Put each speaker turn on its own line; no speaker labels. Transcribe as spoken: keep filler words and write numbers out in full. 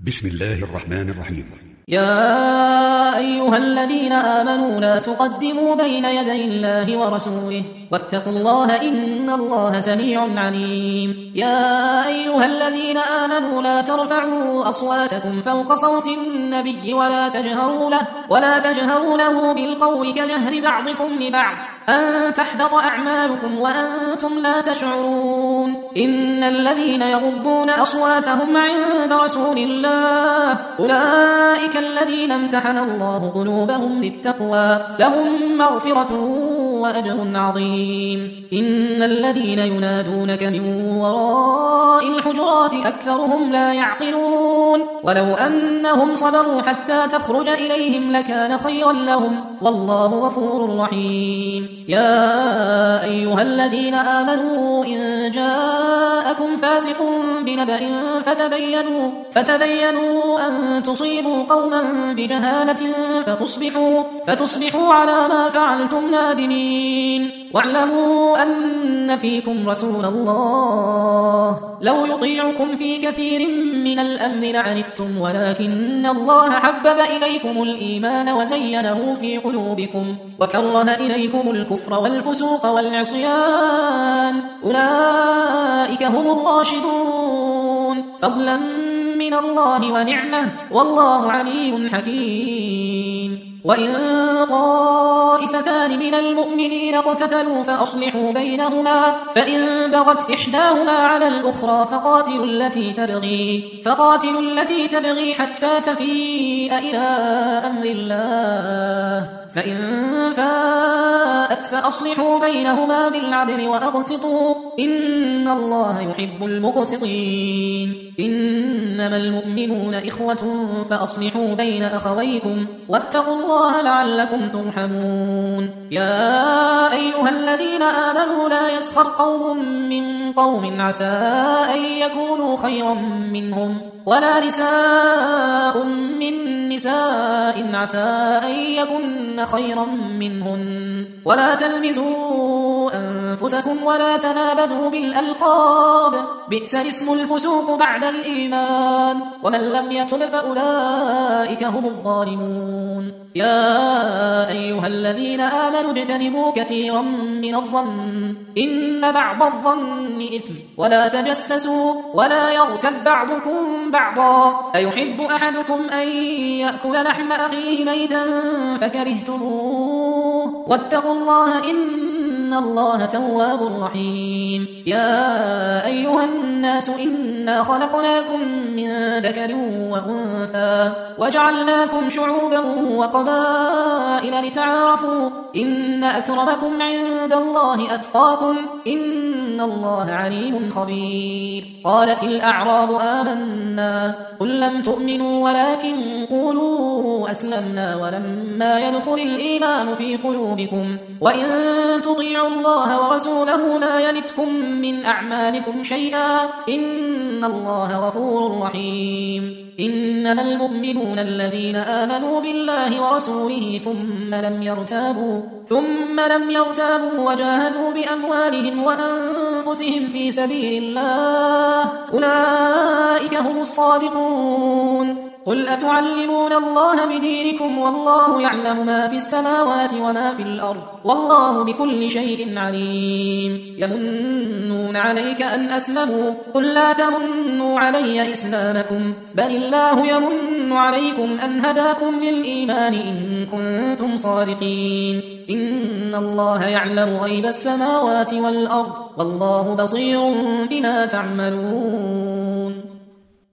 بسم الله الرحمن الرحيم.
يا أيها الذين آمنوا لا تقدموا بين يدي الله ورسوله واتقوا الله إن الله سميع عليم. يا أيها الذين آمنوا لا ترفعوا أصواتكم فوق صوت النبي ولا تجهروا له ولا تجهروا له بالقول كجهر بعضكم لبعض أن تحبط أعمالكم وأنتم لا تشعرون. إن الذين يغضون أصواتهم عند رسول الله أولئك الذين امتحن الله قلوبهم للتقوى لهم مغفرة وأجر عظيم. إن الذين ينادونك من وراء الحجرات أكثرهم لا يعقلون. ولو أنهم صبروا حتى تخرج إليهم لكان خيرا لهم والله غفور رحيم. يا أيها الذين آمنوا إن جاءكم فاسق بنبأ فتبينوا, فتبينوا أن تصيبوا قوما بجهالة فتصبحوا, فتصبحوا على ما فعلتم نادمين. واعلموا أن فيكم رسول الله لو يطيعكم في كثير من الأمر لعنتم ولكن الله حبب إليكم الإيمان وزينه في قلوبكم وكره إليكم الكفر والفسوق والعصيان أولئك هم الراشدون فضلا من الله ونعمه والله عليم حكيم. وإن طائفتان من المؤمنين اقتتلوا فأصلحوا بينهما فإن بغت إحداهما على الأخرى فقاتلوا التي تبغي, فقاتلوا التي تبغي حتى تفيء إلى أمر الله فإن فاءت فأصلحوا بينهما بالعدل وأقسطوا إن الله يحب المقسطين. إنما المؤمنون إخوة فأصلحوا بين أخويكم واتقوا الله لعلكم ترحمون. يا أيها الذين آمنوا لا يسخر قوم من قوم عسى أن يكونوا خيرا منهم ولا نساء من نساء عسى أن يكن خيرا منهن ولا تلمزوا أنفسكم ولا تنابزوا بالألقاب بئس الاسم الفسوق بعد الإيمان ومن لم يتب فأولئك هم الظالمون. يا أيها الذين آمنوا اجتنبوا كثيرا من الظن إن بعض الظن إثم ولا تجسسوا ولا يغتب بعضكم بعضا أيحب أحدكم أن يأكل لحم أخيه ميتا فكرهتموه واتقوا الله إن الله تواب رحيم. يا أيها الناس إنا خلقناكم من ذكر وأنثى وجعلناكم شعوبا وقبائل لتعارفوا إن أكرمكم عند الله أتقاكم إن الله عليم خبير. قالت الأعراب آمنا قل لم تؤمنوا ولكن قولوا أسلمنا ولما يدخل الإيمان في قلوبكم وإن تطيعوا الله ورسوله لا يلتكم من أعمالكم شيئا إن الله غفور رحيم. إنما المؤمنون الذين آمنوا بالله ورسوله ثم لم يرتابوا ثم لم يرتابوا وجاهدوا بأموالهم وأنفسهم في سبيل الله أولئك هم الصادقون. قل أتعلمون الله بدينكم والله يعلم ما في السماوات وما في الأرض والله بكل شيء عليم. يمنون عليك أن أسلموا قل لا تمنوا علي إسلامكم بل الله يمن عليكم أن هداكم للإيمان إن كنتم صادقين. إن الله يعلم غيب السماوات والأرض والله بصير بما تعملون.